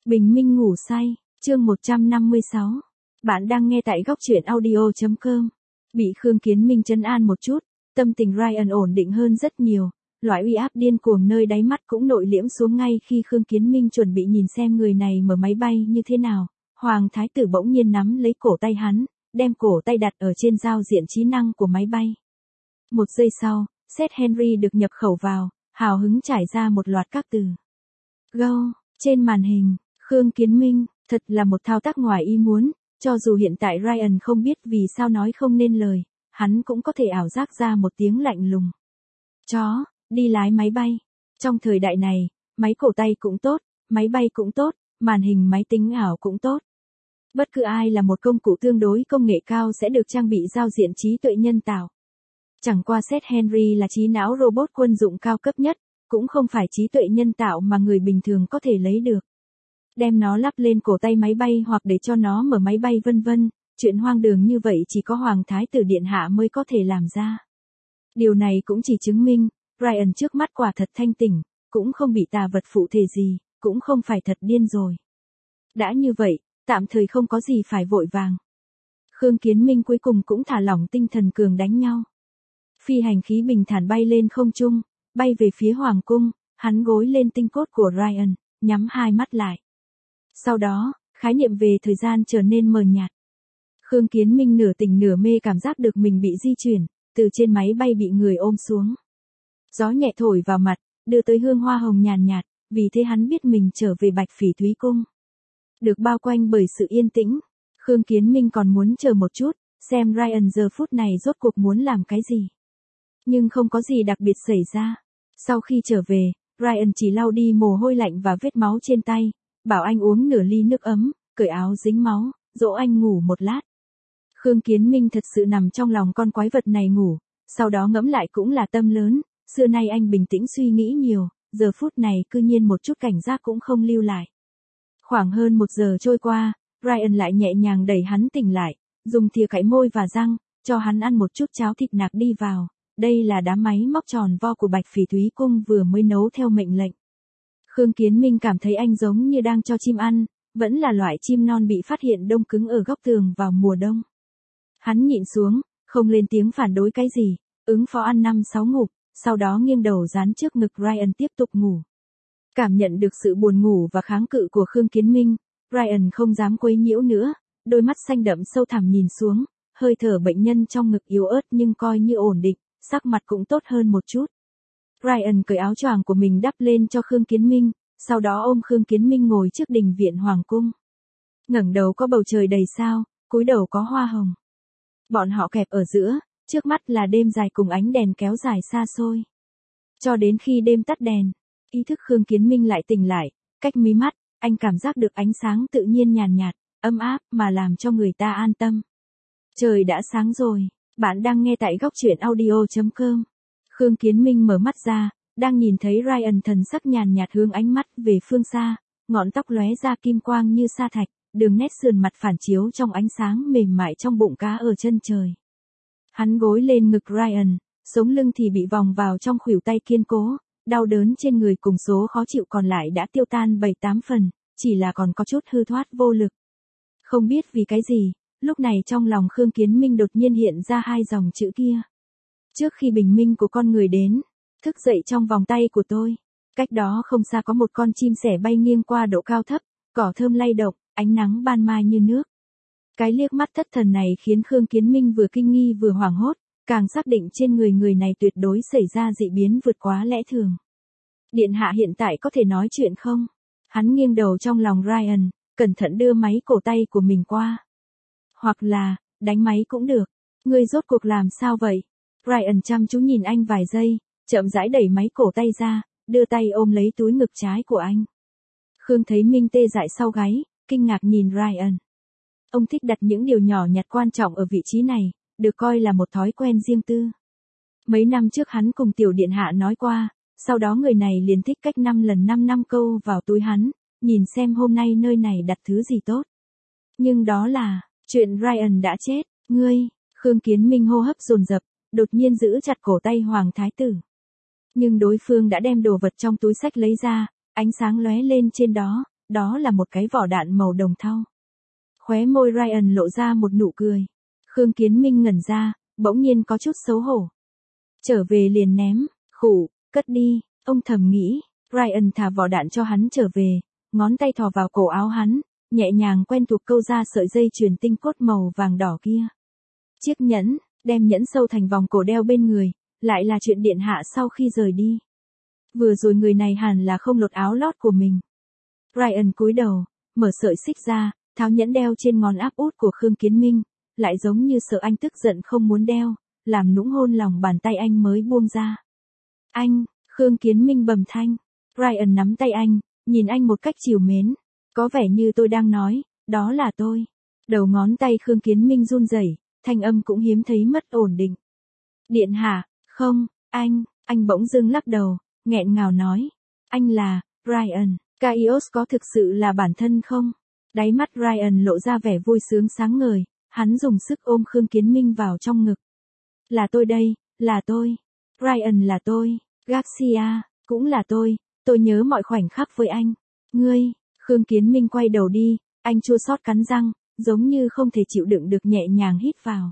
Bình minh ngủ say, chương 156. Bạn đang nghe tại góc truyện audio.com. Bị Khương Kiến Minh trấn an một chút, tâm tình Ryan ổn định hơn rất nhiều, loại uy áp điên cuồng nơi đáy mắt cũng nội liễm xuống ngay khi Khương Kiến Minh chuẩn bị nhìn xem người này mở máy bay như thế nào. Hoàng thái tử bỗng nhiên nắm lấy cổ tay hắn, đem cổ tay đặt ở trên giao diện trí năng của máy bay. Một giây sau, Seth Henry được nhập khẩu vào, hào hứng trải ra một loạt các từ. Go, trên màn hình, Khương Kiến Minh, thật là một thao tác ngoài ý muốn, cho dù hiện tại Ryan không biết vì sao nói không nên lời, hắn cũng có thể ảo giác ra một tiếng lạnh lùng. Chó, đi lái máy bay. Trong thời đại này, máy cổ tay cũng tốt, máy bay cũng tốt, màn hình máy tính ảo cũng tốt. Bất cứ ai là một công cụ tương đối công nghệ cao sẽ được trang bị giao diện trí tuệ nhân tạo. Chẳng qua Seth Henry là trí não robot quân dụng cao cấp nhất, cũng không phải trí tuệ nhân tạo mà người bình thường có thể lấy được. Đem nó lắp lên cổ tay máy bay hoặc để cho nó mở máy bay vân vân, chuyện hoang đường như vậy chỉ có Hoàng thái tử điện hạ mới có thể làm ra. Điều này cũng chỉ chứng minh, Ryan trước mắt quả thật thanh tỉnh, cũng không bị tà vật phụ thể gì, cũng không phải thật điên rồi. Đã như vậy, tạm thời không có gì phải vội vàng. Khương Kiến Minh cuối cùng cũng thả lỏng tinh thần cường đánh nhau. Phi hành khí bình thản bay lên không trung, bay về phía hoàng cung, hắn gối lên tinh cốt của Ryan, nhắm hai mắt lại. Sau đó, khái niệm về thời gian trở nên mờ nhạt. Khương Kiến Minh nửa tỉnh nửa mê cảm giác được mình bị di chuyển, từ trên máy bay bị người ôm xuống. Gió nhẹ thổi vào mặt, đưa tới hương hoa hồng nhàn nhạt, vì thế hắn biết mình trở về Bạch Phỉ Thúy Cung. Được bao quanh bởi sự yên tĩnh, Khương Kiến Minh còn muốn chờ một chút, xem Ryan giờ phút này rốt cuộc muốn làm cái gì. Nhưng không có gì đặc biệt xảy ra. Sau khi trở về, Ryan chỉ lau đi mồ hôi lạnh và vết máu trên tay, bảo anh uống nửa ly nước ấm, cởi áo dính máu, dỗ anh ngủ một lát. Khương Kiến Minh thật sự nằm trong lòng con quái vật này ngủ, sau đó ngẫm lại cũng là tâm lớn, xưa nay anh bình tĩnh suy nghĩ nhiều, giờ phút này cư nhiên một chút cảnh giác cũng không lưu lại. Khoảng hơn 1 giờ trôi qua, Ryan lại nhẹ nhàng đẩy hắn tỉnh lại, dùng thìa cạy môi và răng, cho hắn ăn một chút cháo thịt nạc đi vào. Đây là đám máy móc tròn vo của Bạch Phỉ Thúy Cung vừa mới nấu theo mệnh lệnh. Khương Kiến Minh cảm thấy anh giống như đang cho chim ăn, vẫn là loại chim non bị phát hiện đông cứng ở góc tường vào mùa đông. Hắn nhịn xuống, không lên tiếng phản đối cái gì, ứng phó ăn 5-6 ngụm, sau đó nghiêng đầu dán trước ngực Ryan tiếp tục ngủ. Cảm nhận được sự buồn ngủ và kháng cự của Khương Kiến Minh, Ryan không dám quấy nhiễu nữa, đôi mắt xanh đậm sâu thẳm nhìn xuống, hơi thở bệnh nhân trong ngực yếu ớt nhưng coi như ổn định, sắc mặt cũng tốt hơn một chút. Ryan cởi áo choàng của mình đắp lên cho Khương Kiến Minh, sau đó ôm Khương Kiến Minh ngồi trước đình viện hoàng cung. Ngẩng đầu có bầu trời đầy sao, cúi đầu có hoa hồng. Bọn họ kẹp ở giữa, trước mắt là đêm dài cùng ánh đèn kéo dài xa xôi. Cho đến khi đêm tắt đèn, ý thức Khương Kiến Minh lại tỉnh lại, cách mí mắt, anh cảm giác được ánh sáng tự nhiên nhàn nhạt, ấm áp mà làm cho người ta an tâm. Trời đã sáng rồi, bạn đang nghe tại góc truyện audio.com. Khương Kiến Minh mở mắt ra, đang nhìn thấy Ryan thần sắc nhàn nhạt hướng ánh mắt về phương xa, ngọn tóc lóe ra kim quang như sa thạch, đường nét sườn mặt phản chiếu trong ánh sáng mềm mại trong bụng cá ở chân trời. Hắn gối lên ngực Ryan, sống lưng thì bị vòng vào trong khuỷu tay kiên cố, đau đớn trên người cùng số khó chịu còn lại đã tiêu tan 7-8 phần, chỉ là còn có chút hư thoát vô lực. Không biết vì cái gì, lúc này trong lòng Khương Kiến Minh đột nhiên hiện ra 2 dòng chữ kia. Trước khi bình minh của con người đến, thức dậy trong vòng tay của tôi. Cách đó không xa có một con chim sẻ bay nghiêng qua độ cao thấp, cỏ thơm lay động, ánh nắng ban mai như nước. Cái liếc mắt thất thần này khiến Khương Kiến Minh vừa kinh nghi vừa hoảng hốt, càng xác định trên người này tuyệt đối xảy ra dị biến vượt quá lẽ thường. Điện hạ hiện tại có thể nói chuyện không? Hắn nghiêng đầu trong lòng Ryan, cẩn thận đưa máy cổ tay của mình qua. Hoặc là, đánh máy cũng được. Ngươi rốt cuộc làm sao vậy? Ryan chăm chú nhìn anh vài giây, chậm rãi đẩy máy cổ tay ra, đưa tay ôm lấy túi ngực trái của anh. Khương thấy Minh tê dại sau gáy, kinh ngạc nhìn Ryan. Ông thích đặt những điều nhỏ nhặt quan trọng ở vị trí này, được coi là một thói quen riêng tư. Mấy năm trước hắn cùng tiểu điện hạ nói qua, sau đó người này liền thích cách 5 lần 5 năm câu vào túi hắn, nhìn xem hôm nay nơi này đặt thứ gì tốt. Nhưng đó là, chuyện Ryan đã chết, ngươi, Khương Kiến Minh hô hấp dồn dập, đột nhiên giữ chặt cổ tay Hoàng thái tử. Nhưng đối phương đã đem đồ vật trong túi xách lấy ra, ánh sáng lóe lên trên đó, đó là một cái vỏ đạn màu đồng thau. Khóe môi Ryan lộ ra một nụ cười. Khương Kiến Minh ngẩn ra, bỗng nhiên có chút xấu hổ. Trở về liền ném, khủ, cất đi, ông thầm nghĩ. Ryan thả vỏ đạn cho hắn trở về, ngón tay thò vào cổ áo hắn, nhẹ nhàng quen thuộc câu ra sợi dây chuyền tinh cốt màu vàng đỏ kia. Chiếc nhẫn, đem nhẫn sâu thành vòng cổ đeo bên người, lại là chuyện điện hạ sau khi rời đi. Vừa rồi người này hẳn là không lột áo lót của mình. Ryan cúi đầu, mở sợi xích ra, tháo nhẫn đeo trên ngón áp út của Khương Kiến Minh, lại giống như sợ anh tức giận không muốn đeo, làm nũng hôn lòng bàn tay anh mới buông ra. Anh, Khương Kiến Minh bầm thanh. Ryan nắm tay anh, nhìn anh một cách trìu mến. Có vẻ như tôi đang nói, đó là tôi. Đầu ngón tay Khương Kiến Minh run rẩy, thanh âm cũng hiếm thấy mất ổn định. Điện hạ, không, anh bỗng dưng lắc đầu, nghẹn ngào nói. Anh là, Ryan, Kaios có thực sự là bản thân không? Đáy mắt Ryan lộ ra vẻ vui sướng sáng ngời, hắn dùng sức ôm Khương Kiến Minh vào trong ngực. Là tôi đây, là tôi. Ryan là tôi, Garcia, cũng là tôi nhớ mọi khoảnh khắc với anh. Ngươi, Khương Kiến Minh quay đầu đi, anh chua xót cắn răng, giống như không thể chịu đựng được nhẹ nhàng hít vào.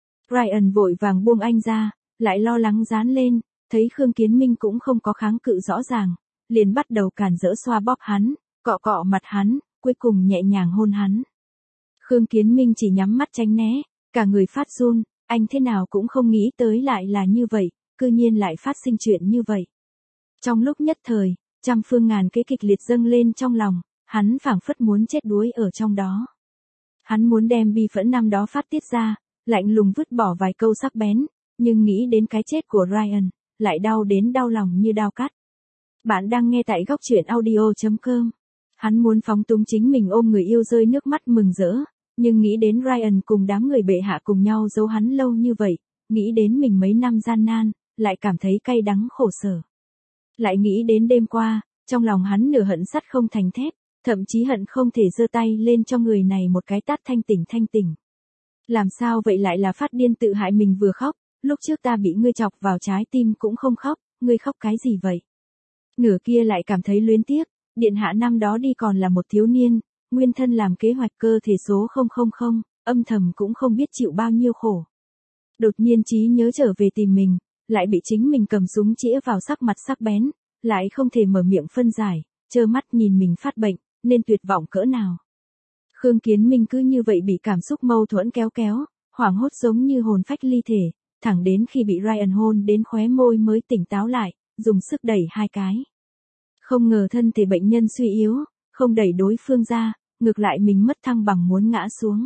Ryan vội vàng buông anh ra, lại lo lắng dán lên, thấy Khương Kiến Minh cũng không có kháng cự rõ ràng, liền bắt đầu cản rỡ xoa bóp hắn, cọ cọ mặt hắn, cuối cùng nhẹ nhàng hôn hắn. Khương Kiến Minh chỉ nhắm mắt tránh né, cả người phát run, anh thế nào cũng không nghĩ tới lại là như vậy, cư nhiên lại phát sinh chuyện như vậy. Trong lúc nhất thời, trăm phương ngàn kế kịch liệt dâng lên trong lòng, hắn phảng phất muốn chết đuối ở trong đó. Hắn muốn đem bi phẫn năm đó phát tiết ra, lạnh lùng vứt bỏ vài câu sắc bén, nhưng nghĩ đến cái chết của Ryan, lại đau đến đau lòng như đao cắt. Bạn đang nghe tại góc truyện audio.com. Hắn muốn phóng túng chính mình ôm người yêu rơi nước mắt mừng rỡ, nhưng nghĩ đến Ryan cùng đám người bệ hạ cùng nhau giấu hắn lâu như vậy, nghĩ đến mình mấy năm gian nan, lại cảm thấy cay đắng khổ sở. Lại nghĩ đến đêm qua, trong lòng hắn nửa hận sắt không thành thép, thậm chí hận không thể giơ tay lên cho người này một cái tát thanh tỉnh. Làm sao vậy lại là phát điên tự hại mình vừa khóc, lúc trước ta bị ngươi chọc vào trái tim cũng không khóc, ngươi khóc cái gì vậy? Nửa kia lại cảm thấy luyến tiếc, điện hạ năm đó đi còn là một thiếu niên, nguyên thân làm kế hoạch cơ thể số 000, âm thầm cũng không biết chịu bao nhiêu khổ. Đột nhiên trí nhớ trở về tìm mình, lại bị chính mình cầm súng chĩa vào sắc mặt sắc bén, lại không thể mở miệng phân giải, trơ mắt nhìn mình phát bệnh, nên tuyệt vọng cỡ nào. Khương Kiến Minh cứ như vậy bị cảm xúc mâu thuẫn kéo, hoảng hốt giống như hồn phách ly thể, thẳng đến khi bị Ryan hôn đến khóe môi mới tỉnh táo lại, dùng sức đẩy hai cái. Không ngờ thân thể bệnh nhân suy yếu, không đẩy đối phương ra, ngược lại mình mất thăng bằng muốn ngã xuống.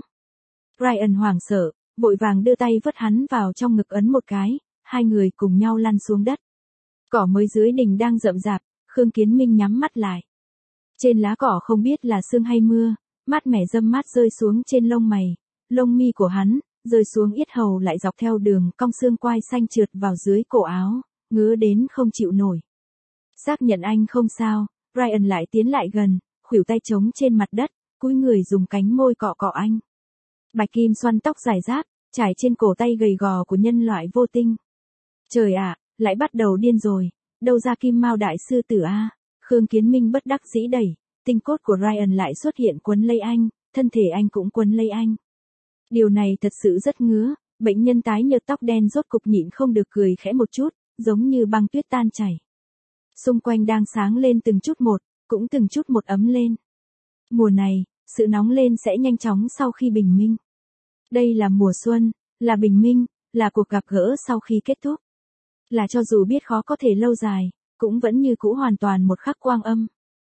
Ryan hoảng sợ, vội vàng đưa tay vớt hắn vào trong ngực ấn một cái, hai người cùng nhau lăn xuống đất. Cỏ mới dưới đỉnh đang rậm rạp, Khương Kiến Minh nhắm mắt lại. Trên lá cỏ không biết là sương hay mưa, mát mẻ râm mát rơi xuống trên lông mày, lông mi của hắn, rơi xuống yết hầu lại dọc theo đường cong xương quai xanh trượt vào dưới cổ áo, ngứa đến không chịu nổi. Xác nhận anh không sao, Ryan lại tiến lại gần, khuỷu tay trống trên mặt đất, cúi người dùng cánh môi cọ cọ anh. Bạch kim xoăn tóc dài rác, trải trên cổ tay gầy gò của nhân loại vô tinh. Trời ạ, lại bắt đầu điên rồi, đâu ra kim mao đại sư tử a? Khương Kiến Minh bất đắc dĩ đẩy, tinh cốt của Ryan lại xuất hiện quấn lấy anh, thân thể anh cũng quấn lấy anh. Điều này thật sự rất ngứa, bệnh nhân tái nhợt tóc đen rốt cục nhịn không được cười khẽ một chút, giống như băng tuyết tan chảy. Xung quanh đang sáng lên từng chút một, cũng từng chút một ấm lên. Mùa này, sự nóng lên sẽ nhanh chóng sau khi bình minh. Đây là mùa xuân, là bình minh, là cuộc gặp gỡ sau khi kết thúc. Là cho dù biết khó có thể lâu dài, cũng vẫn như cũ hoàn toàn một khắc quang âm.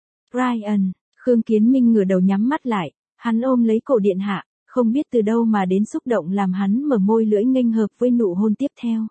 Ryan, Khương Kiến Minh ngửa đầu nhắm mắt lại, hắn ôm lấy cổ điện hạ, không biết từ đâu mà đến xúc động làm hắn mở môi lưỡi nghênh hợp với nụ hôn tiếp theo.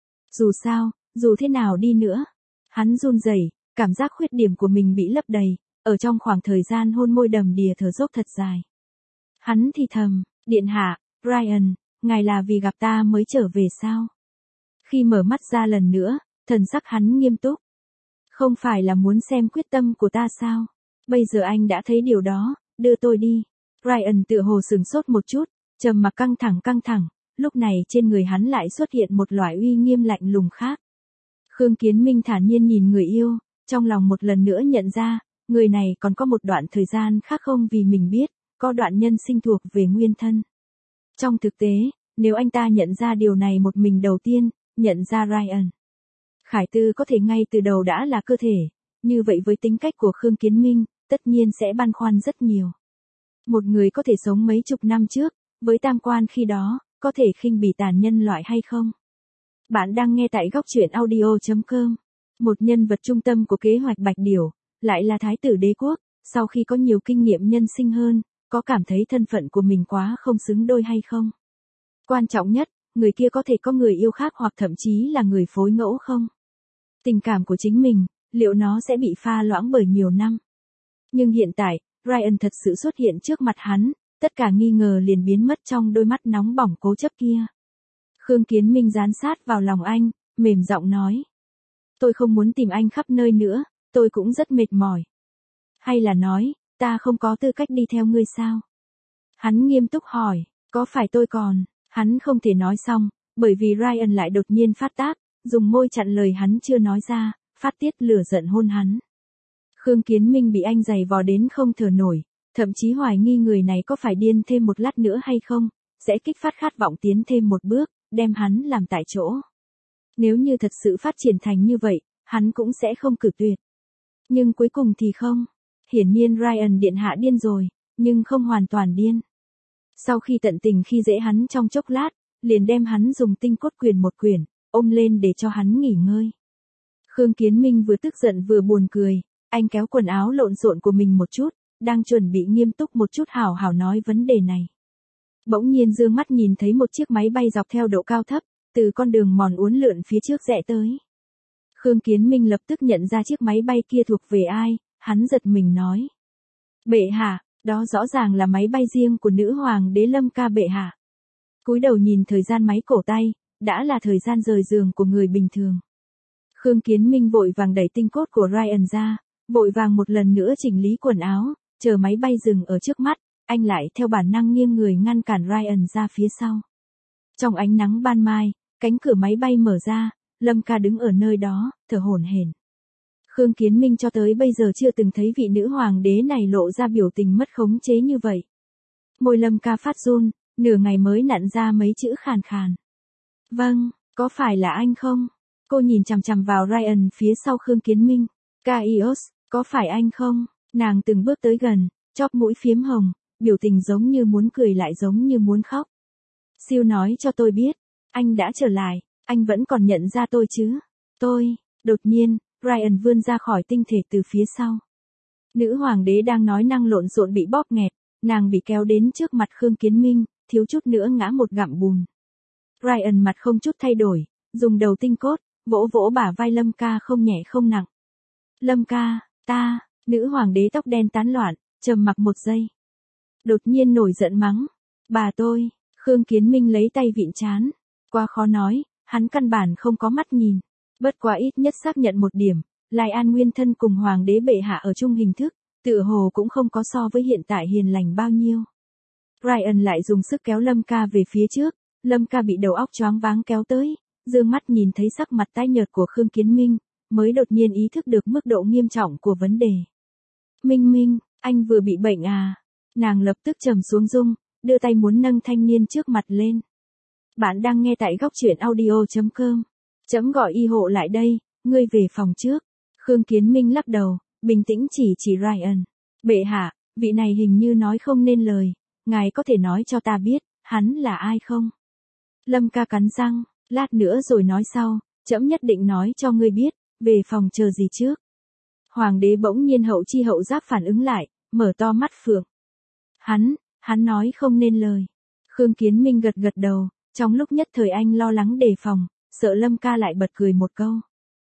Dù sao, dù thế nào đi nữa, hắn run rẩy, cảm giác khuyết điểm của mình bị lấp đầy, ở trong khoảng thời gian hôn môi đầm đìa thở dốc thật dài. Hắn thì thầm, điện hạ, Ryan, ngài là vì gặp ta mới trở về sao? Khi mở mắt ra lần nữa, thần sắc hắn nghiêm túc. Không phải là muốn xem quyết tâm của ta sao? Bây giờ anh đã thấy điều đó, đưa tôi đi. Ryan tựa hồ sửng sốt một chút, trầm mặc căng thẳng, lúc này trên người hắn lại xuất hiện một loại uy nghiêm lạnh lùng khác. Khương Kiến Minh thản nhiên nhìn người yêu, trong lòng một lần nữa nhận ra, người này còn có một đoạn thời gian khác không vì mình biết, có đoạn nhân sinh thuộc về nguyên thân. Trong thực tế, nếu anh ta nhận ra điều này một mình đầu tiên, nhận ra Ryan Khải Tư có thể ngay từ đầu đã là cơ thể, như vậy với tính cách của Khương Kiến Minh, tất nhiên sẽ băn khoăn rất nhiều. Một người có thể sống mấy chục năm trước, với tam quan khi đó, có thể khinh bỉ tàn nhân loại hay không? Bạn đang nghe tại góc truyện audio.com. Một nhân vật trung tâm của kế hoạch Bạch Điểu, lại là Thái tử đế quốc, sau khi có nhiều kinh nghiệm nhân sinh hơn, có cảm thấy thân phận của mình quá không xứng đôi hay không? Quan trọng nhất, người kia có thể có người yêu khác hoặc thậm chí là người phối ngẫu không? Tình cảm của chính mình, liệu nó sẽ bị pha loãng bởi nhiều năm? Nhưng hiện tại, Ryan thật sự xuất hiện trước mặt hắn, tất cả nghi ngờ liền biến mất trong đôi mắt nóng bỏng cố chấp kia. Khương Kiến Minh dán sát vào lòng anh, mềm giọng nói. Tôi không muốn tìm anh khắp nơi nữa, tôi cũng rất mệt mỏi. Hay là nói, ta không có tư cách đi theo ngươi sao? Hắn nghiêm túc hỏi, có phải tôi còn... Hắn không thể nói xong, bởi vì Ryan lại đột nhiên phát tác, dùng môi chặn lời hắn chưa nói ra, phát tiết lửa giận hôn hắn. Khương Kiến Minh bị anh giày vò đến không thở nổi, thậm chí hoài nghi người này có phải điên thêm một lát nữa hay không, sẽ kích phát khát vọng tiến thêm một bước, đem hắn làm tại chỗ. Nếu như thật sự phát triển thành như vậy, hắn cũng sẽ không cử tuyệt. Nhưng cuối cùng thì không. Hiển nhiên Ryan điện hạ điên rồi, nhưng không hoàn toàn điên. Sau khi tận tình khi dễ hắn trong chốc lát, liền đem hắn dùng tinh cốt quyền một quyển, ôm lên để cho hắn nghỉ ngơi. Khương Kiến Minh vừa tức giận vừa buồn cười, anh kéo quần áo lộn xộn của mình một chút, đang chuẩn bị nghiêm túc một chút hào hào nói vấn đề này. Bỗng nhiên dương mắt nhìn thấy một chiếc máy bay dọc theo độ cao thấp, từ con đường mòn uốn lượn phía trước rẽ tới. Khương Kiến Minh lập tức nhận ra chiếc máy bay kia thuộc về ai, hắn giật mình nói. Bệ hạ, đó rõ ràng là máy bay riêng của nữ hoàng đế Lâm Ca bệ hạ. Cúi đầu nhìn thời gian máy cổ tay, đã là thời gian rời giường của người bình thường. Khương Kiến Minh vội vàng đẩy tinh cốt của Ryan ra, vội vàng một lần nữa chỉnh lý quần áo, chờ máy bay dừng ở trước mắt, anh lại theo bản năng nghiêng người ngăn cản Ryan ra phía sau. Trong ánh nắng ban mai, cánh cửa máy bay mở ra, Lâm Ca đứng ở nơi đó, thở hổn hển. Khương Kiến Minh cho tới bây giờ chưa từng thấy vị nữ hoàng đế này lộ ra biểu tình mất khống chế như vậy. Môi Lâm Ca phát run, nửa ngày mới nặn ra mấy chữ khàn khàn. Vâng, có phải là anh không? Cô nhìn chằm chằm vào Ryan phía sau Khương Kiến Minh. Caius, có phải anh không? Nàng từng bước tới gần, chóp mũi phiếm hồng, biểu tình giống như muốn cười lại giống như muốn khóc. Siêu nói cho tôi biết, anh đã trở lại, anh vẫn còn nhận ra tôi chứ? Đột nhiên, Ryan vươn ra khỏi tinh thể từ phía sau. Nữ hoàng đế đang nói năng lộn xộn bị bóp nghẹt, nàng bị kéo đến trước mặt Khương Kiến Minh, thiếu chút nữa ngã một gặm bùn. Ryan mặt không chút thay đổi, dùng đầu tinh cốt, vỗ vỗ bả vai Lâm Ca không nhẹ không nặng. Lâm Ca, nữ hoàng đế tóc đen tán loạn, trầm mặc một giây. Đột nhiên nổi giận mắng. Bà tôi, Khương Kiến Minh lấy tay vịn trán. Quá khó nói, hắn căn bản không có mắt nhìn. Bất quá ít nhất xác nhận một điểm, Lai An nguyên thân cùng hoàng đế bệ hạ ở chung hình thức, tựa hồ cũng không có so với hiện tại hiền lành bao nhiêu. Ryan lại dùng sức kéo Lâm Ca về phía trước, Lâm Ca bị đầu óc choáng váng kéo tới, dương mắt nhìn thấy sắc mặt tái nhợt của Khương Kiến Minh, mới đột nhiên ý thức được mức độ nghiêm trọng của vấn đề. Minh, anh vừa bị bệnh à? Nàng lập tức trầm xuống rung, đưa tay muốn nâng thanh niên trước mặt lên. Bạn đang nghe tại góc truyện audio.com. Chấm gọi y hộ lại đây, ngươi về phòng trước. Khương Kiến Minh lắc đầu, bình tĩnh chỉ Ryan. Bệ hạ, vị này hình như nói không nên lời, ngài có thể nói cho ta biết, hắn là ai không? Lâm Ca cắn răng, lát nữa rồi nói sau, chấm nhất định nói cho ngươi biết, về phòng chờ gì trước. Hoàng đế bỗng nhiên hậu chi hậu giác phản ứng lại, mở to mắt phượng. Hắn nói không nên lời. Khương Kiến Minh gật gật đầu, trong lúc nhất thời anh lo lắng đề phòng, sợ Lâm Ca lại bật cười một câu.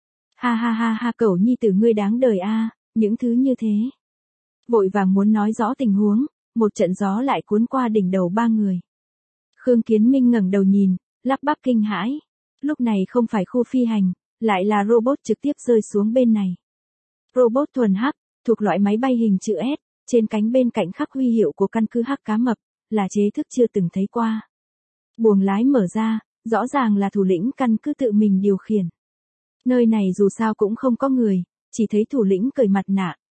Ha, cẩu nhi tử ngươi đáng đời a, những thứ như thế. Vội vàng muốn nói rõ tình huống, một trận gió lại cuốn qua đỉnh đầu ba người. Khương Kiến Minh ngẩng đầu nhìn, lắp bắp kinh hãi. Lúc này không phải khu phi hành, lại là robot trực tiếp rơi xuống bên này. Robot thuần hắc, thuộc loại máy bay hình chữ S, trên cánh bên cạnh khắc huy hiệu của căn cứ Hắc Cá Mập, là chế thức chưa từng thấy qua. Buồng lái mở ra, rõ ràng là thủ lĩnh căn cứ tự mình điều khiển. Nơi này dù sao cũng không có người, chỉ thấy thủ lĩnh cởi mặt nạ,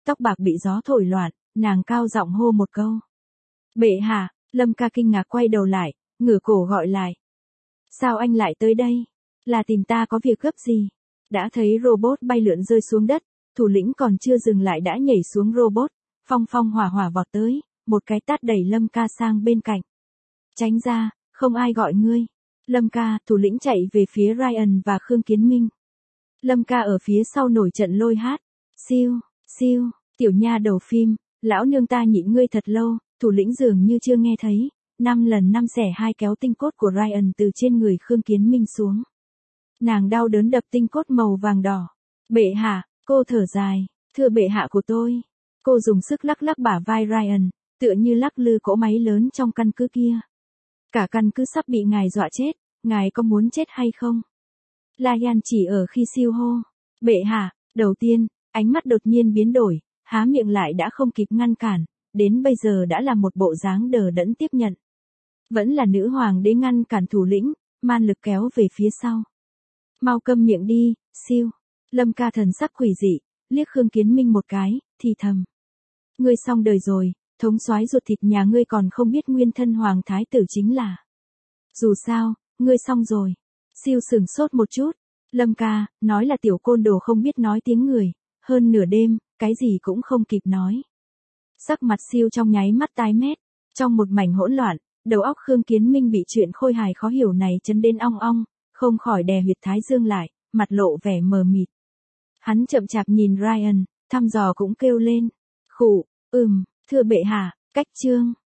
tóc bạc bị gió thổi loạn, nàng cao giọng hô một câu. Bệ hạ, Lâm Ca kinh ngạc quay đầu lại, ngửa cổ gọi lại. Sao anh lại tới đây? Là tìm ta có việc gấp gì? Đã thấy robot bay lượn rơi xuống đất, thủ lĩnh còn chưa dừng lại đã nhảy xuống robot, phong phong hỏa hỏa vọt tới, một cái tát đẩy Lâm Ca sang bên cạnh. Tránh ra, không ai gọi ngươi. Lâm Ca, thủ lĩnh chạy về phía Ryan và Khương Kiến Minh. Lâm Ca ở phía sau nổi trận lôi hát. Siêu, siêu, tiểu nha đầu phim, lão nương ta nhịn ngươi thật lâu, thủ lĩnh dường như chưa nghe thấy, 5 lần 5 xẻ 2 kéo tinh cốt của Ryan từ trên người Khương Kiến Minh xuống. Nàng đau đớn đập tinh cốt màu vàng đỏ. Bệ hạ, cô thở dài, thưa bệ hạ của tôi. Cô dùng sức lắc lắc bả vai Ryan, tựa như lắc lư cỗ máy lớn trong căn cứ kia. Cả căn cứ sắp bị ngài dọa chết, ngài có muốn chết hay không? Ryan chỉ ở khi siêu hô. Bệ hạ, đầu tiên, ánh mắt đột nhiên biến đổi, há miệng lại đã không kịp ngăn cản, đến bây giờ đã là một bộ dáng đờ đẫn tiếp nhận. Vẫn là nữ hoàng đế ngăn cản thủ lĩnh, man lực kéo về phía sau. Mau câm miệng đi, siêu. Lâm Ca thần sắc quỷ dị, liếc Khương Kiến Minh một cái, thì thầm. Ngươi xong đời rồi, thống soái ruột thịt nhà ngươi còn không biết nguyên thân hoàng thái tử chính là. Dù sao, ngươi xong rồi. Siêu sừng sốt một chút. Lâm Ca, nói là tiểu côn đồ không biết nói tiếng người, hơn nửa đêm, cái gì cũng không kịp nói. Sắc mặt siêu trong nháy mắt tái mét, trong một mảnh hỗn loạn, đầu óc Khương Kiến Minh bị chuyện khôi hài khó hiểu này chấn đến ong ong, không khỏi đè huyệt thái dương lại, mặt lộ vẻ mờ mịt. Hắn chậm chạp nhìn Ryan, thăm dò cũng kêu lên. Khụ, thưa bệ hạ, cách chương.